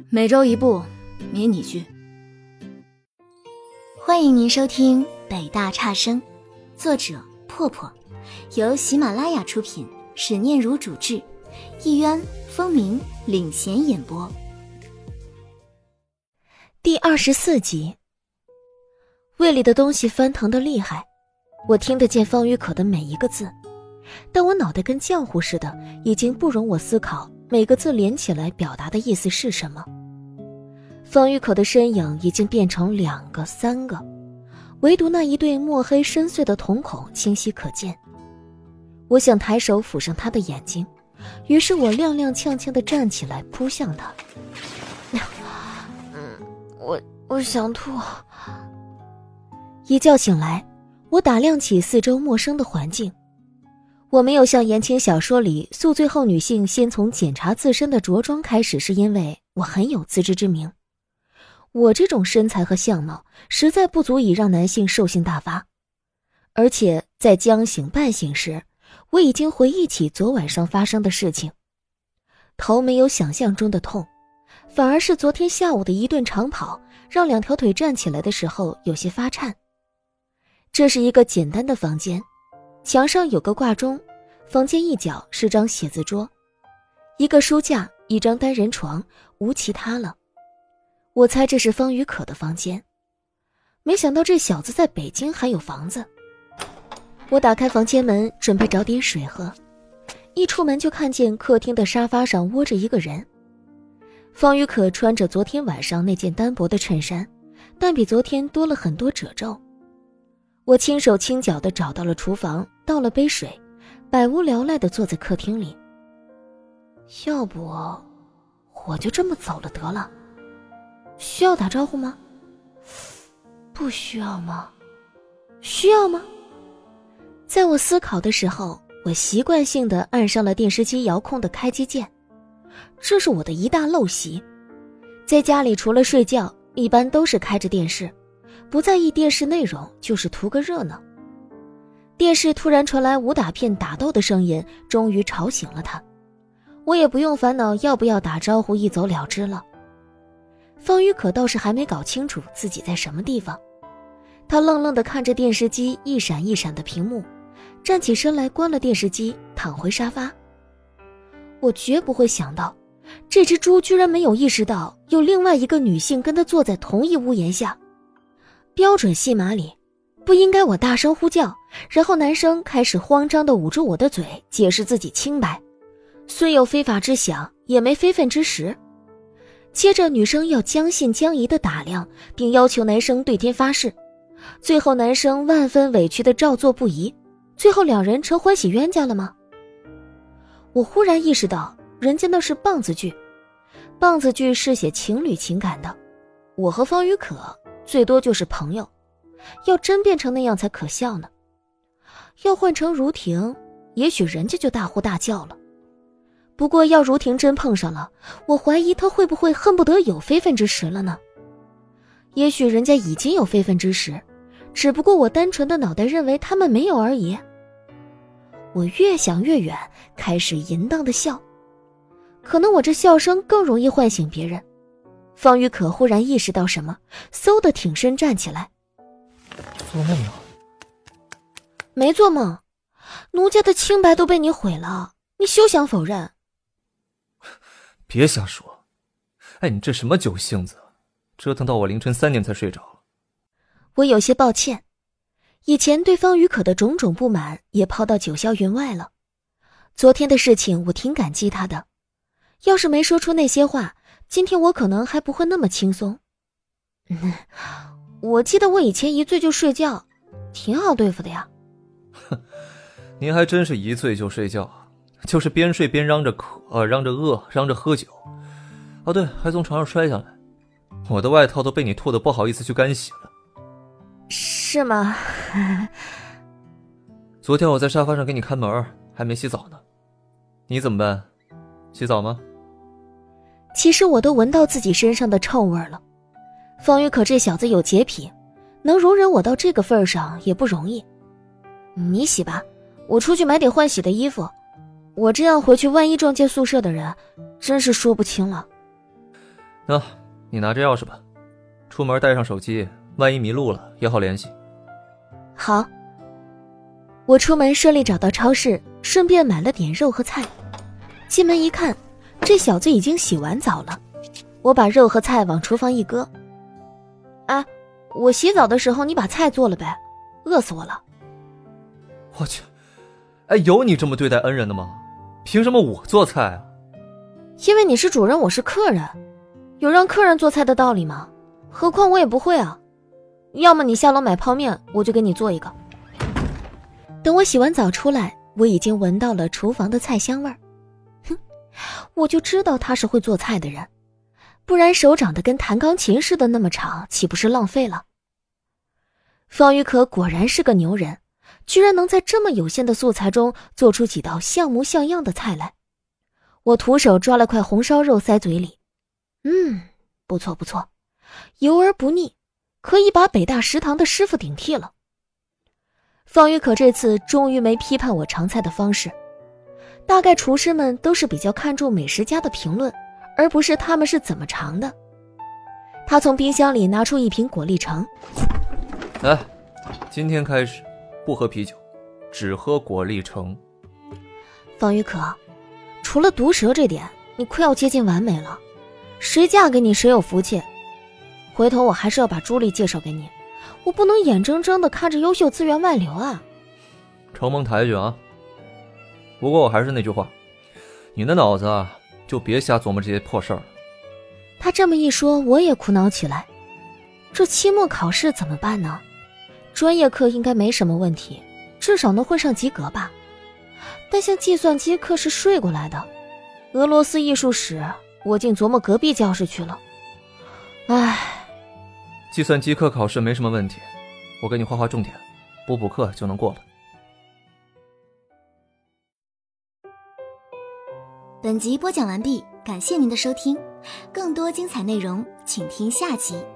每周一部迷你剧。 欢迎您收听北大差生，作者破破，由喜马拉雅出品，史念如主制，一渊、风鸣领衔演播。 第24集。胃里的东西翻腾得厉害，我听得见方宇可的每一个字，但我脑袋跟浆糊似的，已经不容我思考每个字连起来表达的意思是什么。方宇可的身影已经变成2个、3个，唯独那一对墨黑深邃的瞳孔清晰可见。我想抬手抚上他的眼睛，于是我踉踉跄跄地站起来扑向他。我想吐。一觉醒来，我打量起四周陌生的环境。我没有像言情小说里宿醉后女性先从检查自身的着装开始，是因为我很有自知之明。我这种身材和相貌实在不足以让男性兽性大发，而且在将醒半醒时，我已经回忆起昨晚上发生的事情。头没有想象中的痛，反而是昨天下午的一顿长跑让2条腿站起来的时候有些发颤。这是一个简单的房间，墙上有个挂钟，房间一角是张写字桌，一个书架，一张单人床，无其他了。我猜这是方宇可的房间，没想到这小子在北京还有房子。我打开房间门，准备找点水喝，一出门就看见客厅的沙发上窝着一个人。方宇可穿着昨天晚上那件单薄的衬衫，但比昨天多了很多褶皱。我轻手轻脚地找到了厨房，倒了杯水，百无聊赖地坐在客厅里。要不我就这么走了得了。需要打招呼吗？不需要吗？需要吗？在我思考的时候，我习惯性地按上了电视机遥控的开机键。这是我的一大陋习，在家里除了睡觉，一般都是开着电视，不在意电视内容，就是图个热闹。电视突然传来武打片打斗的声音，终于吵醒了他。我也不用烦恼要不要打招呼，一走了之了。方宇可倒是还没搞清楚自己在什么地方，他愣愣地看着电视机一闪一闪的屏幕，站起身来关了电视机，躺回沙发。我绝不会想到，这只猪居然没有意识到有另外一个女性跟他坐在同一屋檐下。标准戏码里，不应该我大声呼叫，然后男生开始慌张地捂住我的嘴，解释自己清白，虽有非法之想，也没非分之实。接着女生要将信将疑地打量，并要求男生对天发誓，最后男生万分委屈地照做不疑，最后2人成欢喜冤家了吗？我忽然意识到，人家那是棒子剧，棒子剧是写情侣情感的，我和方宇可最多就是朋友，要真变成那样才可笑呢。要换成如婷，也许人家就大呼大叫了。不过要如婷真碰上了，我怀疑她会不会恨不得有非分之实了呢？也许人家已经有非分之实，只不过我单纯的脑袋认为他们没有而已。我越想越远，开始淫荡的笑，可能我这笑声更容易唤醒别人。方宇可忽然意识到什么，嗖地挺身站起来。 做梦呢？ 没做梦，奴家的清白都被你毁了，你休想否认。 别瞎说，哎，你这什么酒性子，折腾到我凌晨3点才睡着了。 我有些抱歉，以前对方宇可的种种不满也抛到九霄云外了。昨天的事情我挺感激他的，要是没说出那些话，今天我可能还不会那么轻松。我记得我以前一醉就睡觉，挺好对付的呀。 哼，您还真是一醉就睡觉，就是边睡边嚷着渴，嚷着饿，嚷着喝酒。哦对，还从床上摔下来，我的外套都被你吐得不好意思去干洗了。 是吗？ 昨天我在沙发上给你看门，还没洗澡呢。你怎么办？洗澡吗？ 其实我都闻到自己身上的臭味了。方宇可这小子有洁癖，能容忍我到这个份上也不容易。你洗吧，我出去买点换洗的衣服。我这样回去，万一撞见宿舍的人，真是说不清了。 那，你拿着钥匙吧，出门带上手机，万一迷路了也好联系。 好。我出门顺利找到超市，顺便买了点肉和菜。进门一看，这小子已经洗完澡了。我把肉和菜往厨房一搁。哎，我洗澡的时候你把菜做了呗，饿死我了。 我去，哎，有你这么对待恩人的吗？凭什么我做菜啊？ 因为你是主人，我是客人，有让客人做菜的道理吗？何况我也不会啊。要么你下楼买泡面，我就给你做一个。等我洗完澡出来，我已经闻到了厨房的菜香味儿。哼，我就知道他是会做菜的人，不然手长得跟弹钢琴似的那么长，岂不是浪费了？方玉可果然是个牛人，居然能在这么有限的素材中做出几道像模像样的菜来。我徒手抓了块红烧肉塞嘴里，不错不错，油而不腻，可以把北大食堂的师傅顶替了。方玉可这次终于没批判我尝菜的方式，大概厨师们都是比较看重美食家的评论，而不是他们是怎么尝的。他从冰箱里拿出一瓶果粒橙。 来，今天开始不喝啤酒，只喝果粒橙。 方玉可，除了毒舌这点，你快要接近完美了，谁嫁给你谁有福气。回头我还是要把朱莉介绍给你，我不能眼睁睁地看着优秀资源外流啊。 承蒙抬举啊。不过我还是那句话，你的脑子啊，就别瞎琢磨这些破事儿了。 他这么一说，我也苦恼起来。这期末考试怎么办呢？专业课应该没什么问题，至少能混上及格吧。但像计算机课是睡过来的，俄罗斯艺术史我竟琢磨隔壁教室去了。唉， 计算机课考试没什么问题，我给你画画重点，补课就能过了。 本集播讲完毕，感谢您的收听，更多精彩内容请听下集。